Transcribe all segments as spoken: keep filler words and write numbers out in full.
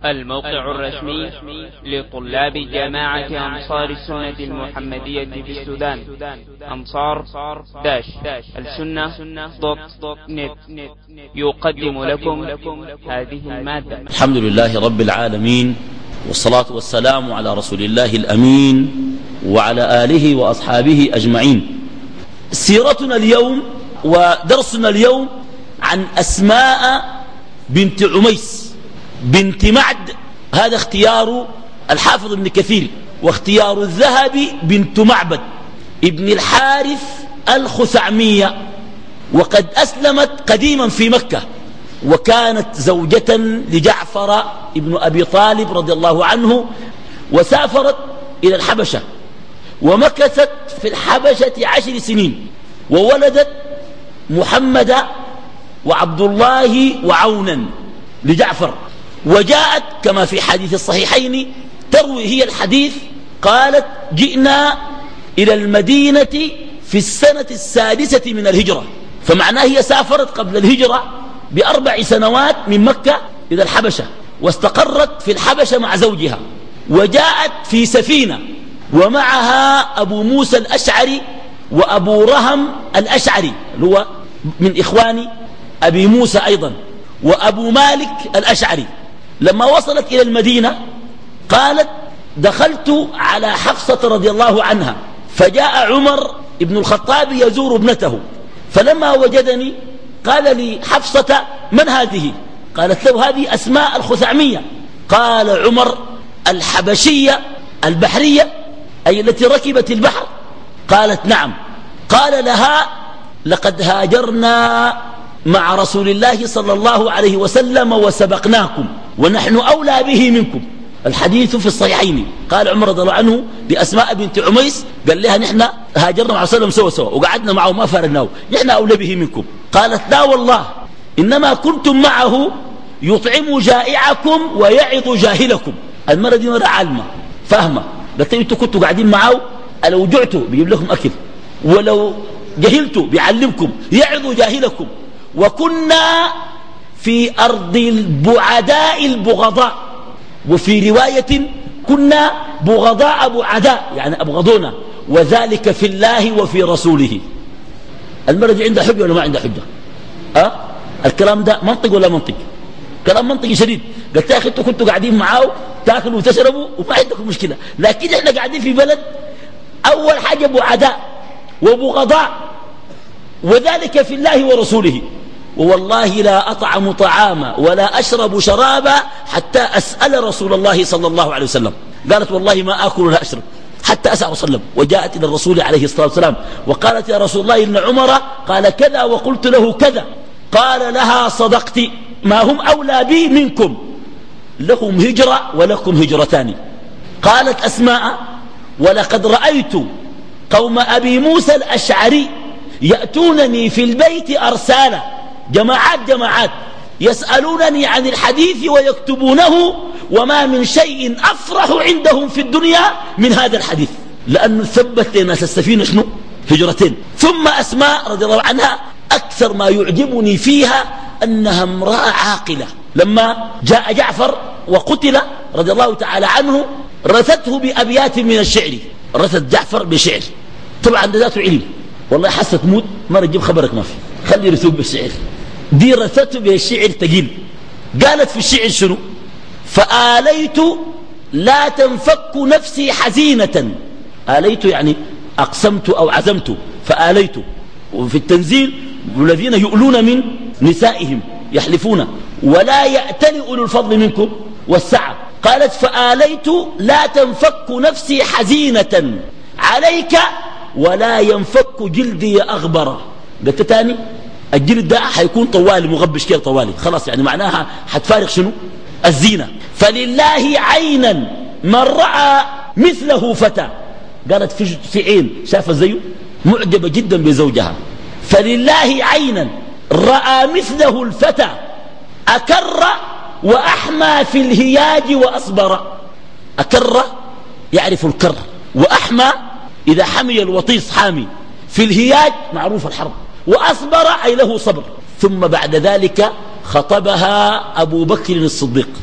الموقع الرسمي لطلاب جامعة أنصار السنة المحمدية في السودان أنصار داش السنة دوت نت يقدم لكم هذه المادة. الحمد لله رب العالمين، والصلاة والسلام على رسول الله الأمين وعلى آله وأصحابه أجمعين. سيرتنا اليوم ودرسنا اليوم عن أسماء بنت عميس بنت معد، هذا اختيار الحافظ ابن كثير، واختيار الذهبي بنت معبد ابن الحارث الخثعمية، وقد أسلمت قديما في مكة، وكانت زوجة لجعفر ابن أبي طالب رضي الله عنه، وسافرت إلى الحبشة ومكثت في الحبشة عشر سنين، وولدت محمد وعبد الله وعونا لجعفر. وجاءت كما في حديث الصحيحين تروي هي الحديث، قالت: جئنا إلى المدينة في السنة السادسة من الهجرة، فمعناه هي سافرت قبل الهجرة بأربع سنوات من مكة إلى الحبشة، واستقرت في الحبشة مع زوجها، وجاءت في سفينة ومعها أبو موسى الأشعري وأبو رهم الأشعري اللي هو من إخوان أبي موسى أيضا، وأبو مالك الأشعري. لما وصلت إلى المدينة قالت: دخلت على حفصة رضي الله عنها، فجاء عمر ابن الخطاب يزور ابنته، فلما وجدني قال لي: حفصة من هذه؟ قالت له: هذه أسماء الخثعمية. قال عمر: الحبشية البحرية، أي التي ركبت البحر؟ قالت: نعم. قال لها: لقد هاجرنا مع رسول الله صلى الله عليه وسلم وسبقناكم، ونحن أولى به منكم. الحديث في الصحيحين. قال عمر رضي الله عنه لأسماء بنت عميس، قال لها: نحن هاجرنا مع رسول الله سوا سوا وقعدنا معه ما فارقناه، نحن أولى به منكم. قالت: لا والله، إنما كنتم معه يطعم جائعكم ويعظ جاهلكم. المرة دي مرة عالمة فاهمة، قالت: انتوا كنتوا قاعدين معه، لو جعتوا بيجيب لكم أكل، ولو جهلتوا بيعلمكم، يعظ جاهلكم. وكنا في أرض البعداء البغضاء، وفي رواية كنا بغضاء بعداء، يعني أبغضونا، وذلك في الله وفي رسوله. المرة دي عندها حجة ولا ما عندها حجة؟ أه؟ الكلام ده منطق ولا منطق؟ كلام منطقي شديد. قلت يا أخي انتوا كنتوا قاعدين معاه تاكلوا وتشربوا وما عندكم مشكلة، لكن احنا قاعدين في بلد أول حاجة بعداء وبغضاء، وذلك في الله ورسوله. ووالله لا أطعم طعاما ولا أشرب شرابا حتى أسأل رسول الله صلى الله عليه وسلم. قالت: والله ما آكل ولا أشرب حتى أسأل رسول الله. وجاءت إلى الرسول عليه الصلاة والسلام وقالت: يا رسول الله إن عمر قال كذا وقلت له كذا. قال لها: صدقت، ما هم أولى بي منكم، لهم هجرة ولكم هجرتان. قالت أسماء: ولقد رأيت قوم أبي موسى الأشعري يأتونني في البيت أرسالا، جماعات جماعات، يسألونني عن الحديث ويكتبونه، وما من شيء أفرح عندهم في الدنيا من هذا الحديث، لأنه ثبت لناس السفينة شنو؟ هجرتين. ثم أسماء رضي الله عنها أكثر ما يعجبني فيها أنها امرأة عاقلة. لما جاء جعفر وقتل رضي الله تعالى عنه رثته بأبيات من الشعر، رثت جعفر بشعر، طبعا ذاته علم، والله حست موت ما نجيب خبرك ما في، خلي رثوب بالشعر. دي رثته بالشعر تقيل. قالت في الشعر شنو؟ فآليت لا تنفك نفسي حزينة. آليت يعني أقسمت أو عزمت، فآليت. وفي التنزيل: والذين يؤلون من نسائهم يحلفون ولا يأتل أولو الفضل منكم والسعة. قالت: فآليت لا تنفك نفسي حزينة عليك ولا ينفك جلدي أغبرا. قلت تاني: الجلد ده حيكون طوالي مغبش كده طوالي، خلاص يعني معناها حتفارق شنو؟ الزينة. فلله عينا من رأى مثله فتى. قالت في, في عين شافت زيه معجبة جدا بزوجها. فلله عينا رأى مثله الفتى أكر وأحمى في الهياج وأصبر. أكر يعرف الكر، وأحمى إذا حمي الوطيس حامي، في الهياج معروف الحرب، وأصبر أي له صبر. ثم بعد ذلك خطبها أبو بكر الصديق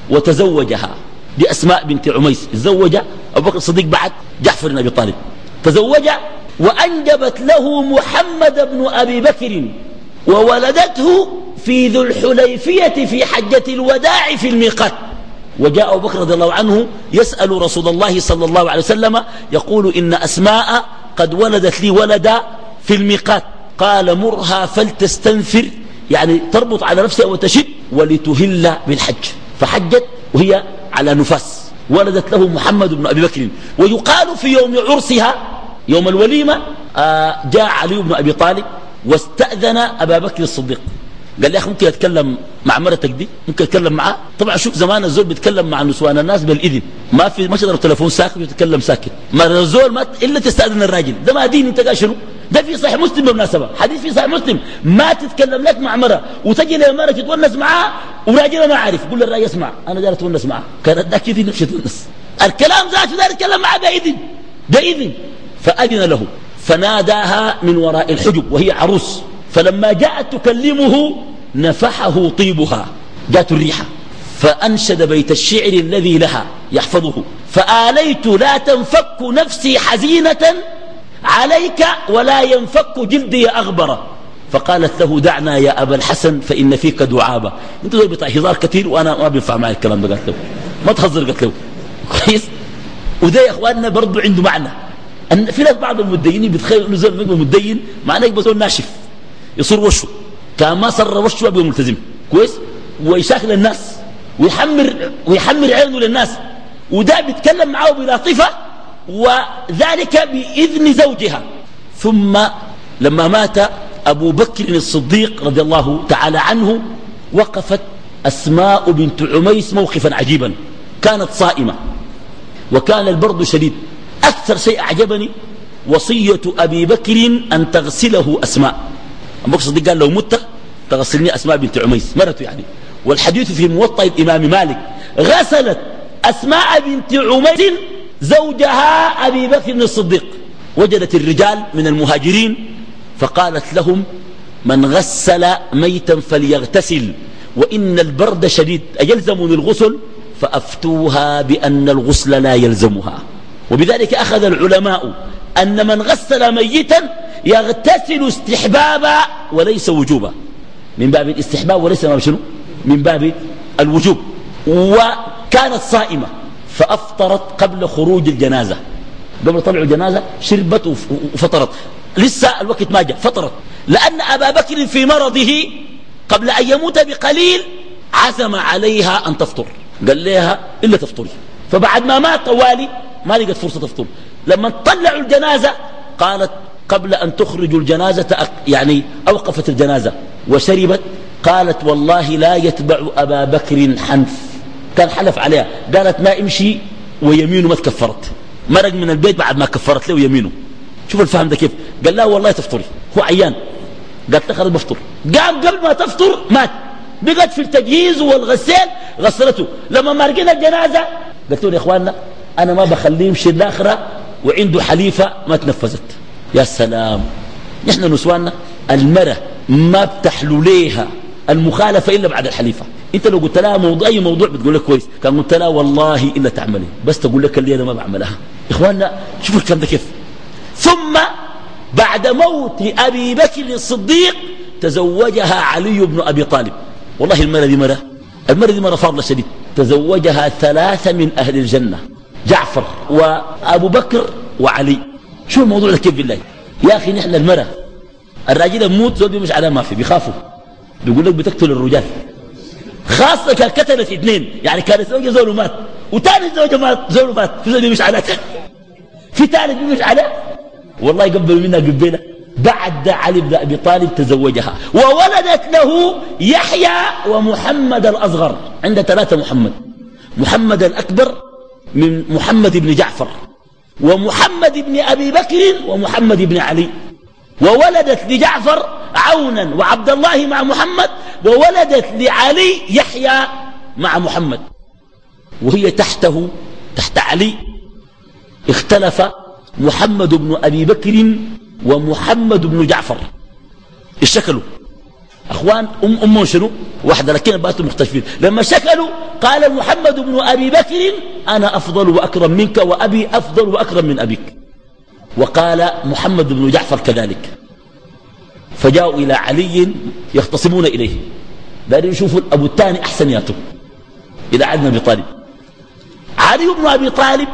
وتزوجها. دي أسماء بنت عميس تزوج أبو بكر الصديق بعد جعفر بن أبي طالب، تزوج وأنجبت له محمد بن أبي بكر وولدته في ذو الحليفية في حجة الوداع في الميقات. وجاء أبو بكر رضي الله عنه يسأل رسول الله صلى الله عليه وسلم يقول إن أسماء قد ولدت لي ولدا في الميقات، قال مرها فلتستنفر، يعني تربط على نفسها وتشب ولتهل بالحج. فحجت وهي على نفاس، ولدت له محمد بن أبي بكر. ويقال في يوم عرسها يوم الوليمة آه جاء علي بن أبي طالب واستأذن أبا بكر الصديق، قال لي أخي ممكن أتكلم مع مرتك دي، ممكن أتكلم معها. طبعا شوف زمان الزول بيتكلم مع نسوان الناس بالإذن، ما في ما تضرب تلفون ساكت وتتكلم ساكت، ما الزول ما إلا تستأذن الراجل. ده ما دين، انت قال شنو؟ ده في صحيح مسلم بالمناسبة، حديث في صحيح مسلم، ما تتكلم لك مع مرة وتجي لمرة تتونس معها وراجل ما عارف، قول للراجل اسمع أنا داير أتونس معها، كانت ذاك يدين نفسه تونس، الكلام ذاته داير يتكلم معها بإذن، بإذن. فأذن له فناداها من وراء الحجب وهي عروس، فلما جاءت تكلمه نفحه طيبها، جاءت الريحة، فأنشد بيت الشعر الذي لها يحفظه: فآليت لا تنفك نفسي حزينة عليك ولا ينفك جلدي أغبر. فقالت له: دعنا يا أبا الحسن فإن فيك دعابة. انت دول بتاع هزار كثير وأنا ما بينفع معي الكلام ده. قالت له ما تهزر، قالت له كويس. وده يا إخواننا برضو عنده معنى، أن في ناس بعض المدينين بيتخيلوا إنه زول يبقى مدين معناه يبقى زول ناشف يصير وشه، كان ما صر وشه يبقى ملتزم كويس، ويشاكل الناس ويحمر ويحمر عينه للناس. وده بيتكلم معه بلطيفة وذلك بإذن زوجها. ثم لما مات أبو بكر الصديق رضي الله تعالى عنه وقفت أسماء بنت عميس موقفا عجيبا، كانت صائمة وكان البرد شديد. أكثر شيء أعجبني وصية أبي بكر أن تغسله أسماء. أبو بكر الصديق قال: لو مت تغسلني أسماء بنت عميس، مرته يعني. والحديث في موطأ الإمام مالك: غسلت أسماء بنت عميس زوجها أبي بكر الصديق. وجدت الرجال من المهاجرين فقالت لهم: من غسل ميتا فليغتسل وإن البرد شديد أيلزمني الغسل؟ فأفتوها بأن الغسل لا يلزمها. وبذلك أخذ العلماء أن من غسل ميتا يغتسل استحبابا وليس وجوبا، من باب الاستحباب وليس ما شنو من باب الوجوب. وكانت صائمة فأفطرت قبل خروج الجنازة، قبل طلع الجنازة شربت وفطرت، لسه الوقت ما جاء، فطرت، لأن أبا بكر في مرضه قبل أن يموت بقليل عزم عليها أن تفطر، قال لها إلا تفطري. فبعد ما مات طوالي ما لقت فرصة تفطر. لما طلعوا الجنازة قالت قبل أن تخرجوا الجنازة يعني أوقفت الجنازة وشربت. قالت: والله لا يتبع أبا بكر حنف، كان حلف عليها، قالت ما امشي ويمينه ما تكفرت، مرق من البيت بعد ما كفرت له يمينه. شوف الفهم ده كيف، قال لا والله تفطري، هو عيان، قالت له خلاص بفطر. قام قبل ما تفطر مات، بقت في التجهيز والغسيل غسلته. لما مرقنا الجنازة قلت له: يا إخواننا أنا ما بخليه يمشي الآخرة وعنده حليفة ما تنفذت. يا سلام، نحن نسواننا المرة ما بتحلو ليها المخالفة إلا بعد الحليفة. انت لو قلت لها موضوع اي موضوع بتقول لك كويس، كان قلت لها والله الا تعملي، بس تقول لك اللي انا ما بعملها. اخواننا شوفوا الكلام ده كيف. ثم بعد موت ابي بكر الصديق تزوجها علي بن ابي طالب. والله المرة دي مرة المرة دي مرة فاضلة شديد. تزوجها ثلاثة من اهل الجنة، جعفر وابو بكر وعلي. شو الموضوع ده كيف بالله يا اخي؟ نحن المرة الراجل يموت زول مش على ما في، بيخافوا، بيقول لك بتقتل الرجال، خاصة كان قتلت اثنين، يعني كان زوجة زول ومات، وثالث زوجة مات زول ومات، في زول مش على في ثالث مش على. والله قبلوا منها قبيلة. بعد علي بن أبي طالب تزوجها وولدت له يحيى ومحمد الأصغر. عند ثلاثة محمد، محمد الأكبر من محمد بن جعفر، ومحمد بن أبي بكر، ومحمد بن علي. وولدت لجعفر عونا وعبد الله مع محمد، وولدت لعلي يحيى مع محمد. وهي تحته تحت علي اختلف محمد بن أبي بكر ومحمد بن جعفر، اشتكلوا أخوان أم أمهم شنو واحدة لكن باتوا مختلفين. لما شكلوا قال محمد بن أبي بكر أنا أفضل وأكرم منك وأبي أفضل وأكرم من أبيك، وقال محمد بن جعفر كذلك. فجاءوا إلى علي يختصمون إليه، دارين يشوفوا أبو الثاني أحسن ياتوا إلى علي بن أبي طالب. علي بن أبي طالب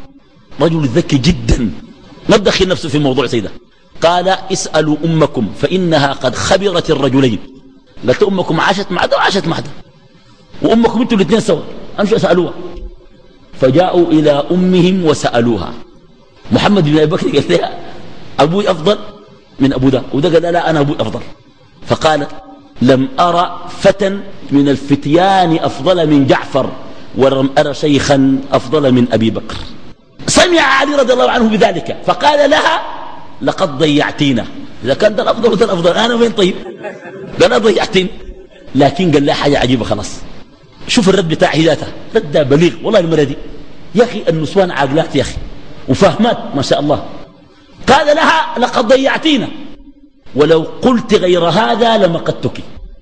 رجل ذكي جدا، ما تدخل نفسه في موضوع سيده. قال اسألوا أمكم فإنها قد خبرت الرجلين. قالت أمكم عاشت مع ده وعاشت مع ده، وأمكم انتوا الاثنين سوا، أمشوا أسألوها. فجاءوا إلى أمهم وسألوها. محمد بن أبي بكر قال لها أبوي أفضل من أبو ده، وده قال لا أنا أبوي أفضل. فقالت لم أرى فتى من الفتيان أفضل من جعفر، ولم أرى شيخا أفضل من أبي بكر. سمع علي رضي الله عنه بذلك فقال لها لقد ضيعتينا، إذا كان ده الأفضل وده الأفضل أنا وين طيب؟ قال لا ضيعتين. لكن قال لها حاجة عجيبة خلاص، شوف الرد بتاعه ذاته، رد بليغ والله. المرة دي يا أخي النسوان عاقلات يا أخي وفاهمات ما شاء الله. قال لها لقد ضيعتينا ولو قلت غير هذا لمقتك.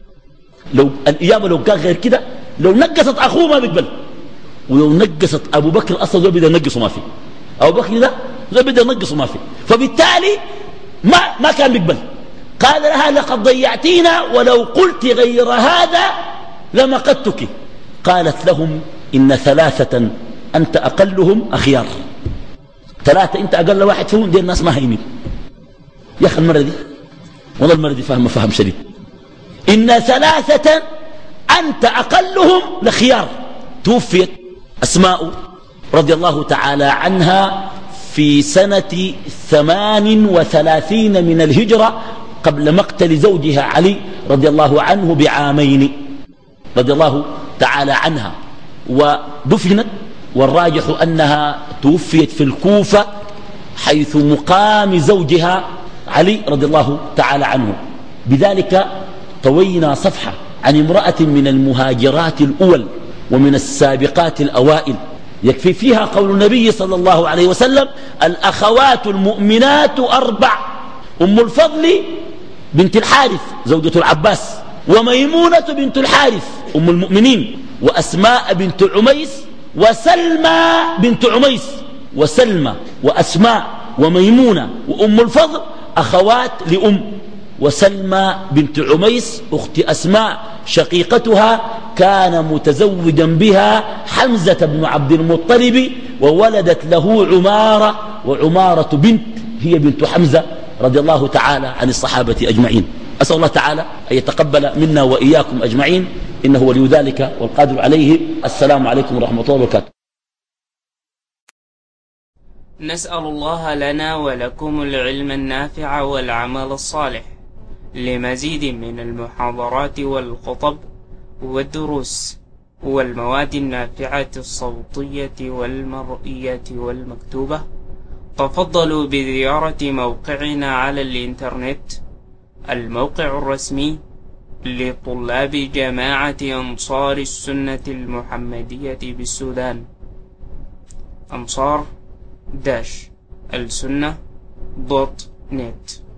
لو الإجابة لو كان غير كده، لو نقصت أخوه ما بيقبل، ولو نقصت أبو بكر أصلا زول بده ينقصه ما في، أبو بكر ده زول بده ينقصه ما في، فبالتالي ما ما كان بيقبل. قال لها لقد ضيعتينا ولو قلت غير هذا لمقتك. قالت لهم إن ثلاثة أنت أقلهم أخيار. ثلاثة أنت أقل واحد فيهم، دي الناس ما هينين. يا أخي المرة دي والله المرة دي فهم فهم شديد. إن ثلاثة أنت أقلهم لخيار. توفيت أسماء رضي الله تعالى عنها في سنة ثمان وثلاثين من الهجرة قبل مقتل زوجها علي رضي الله عنه بعامين رضي الله تعالى عنها، ودفنت، والراجح أنها توفيت في الكوفة حيث مقام زوجها علي رضي الله تعالى عنه. بذلك طوينا صفحة عن امرأة من المهاجرات الأول ومن السابقات الأوائل يكفي فيها قول النبي صلى الله عليه وسلم الأخوات المؤمنات أربع: أم الفضل بنت الحارث زوجة العباس، وميمونة بنت الحارث أم المؤمنين، وأسماء بنت عميس، وسلمى بنت عميس. وسلمى وأسماء وميمونة وأم الفضل أخوات لأم، وسلمى بنت عميس أخت أسماء شقيقتها كان متزوجا بها حمزة بن عبد المطلب، وولدت له عمارة، وعمارة بنت هي بنت حمزة رضي الله تعالى عن الصحابة أجمعين. أسأل الله تعالى أن يتقبل منا وإياكم أجمعين، إنه ولي ذلك والقادر عليه. السلام عليكم ورحمة الله وبركاته. نسأل الله لنا ولكم العلم النافع والعمل الصالح. لمزيد من المحاضرات والخطب والدروس والمواد النافعة الصوتية والمرئية والمكتوبة، تفضلوا بزيارة موقعنا على الإنترنت، الموقع الرسمي لطلاب جماعة أنصار السنة المحمدية بالسودان، أنصار داش السنة دوت نت.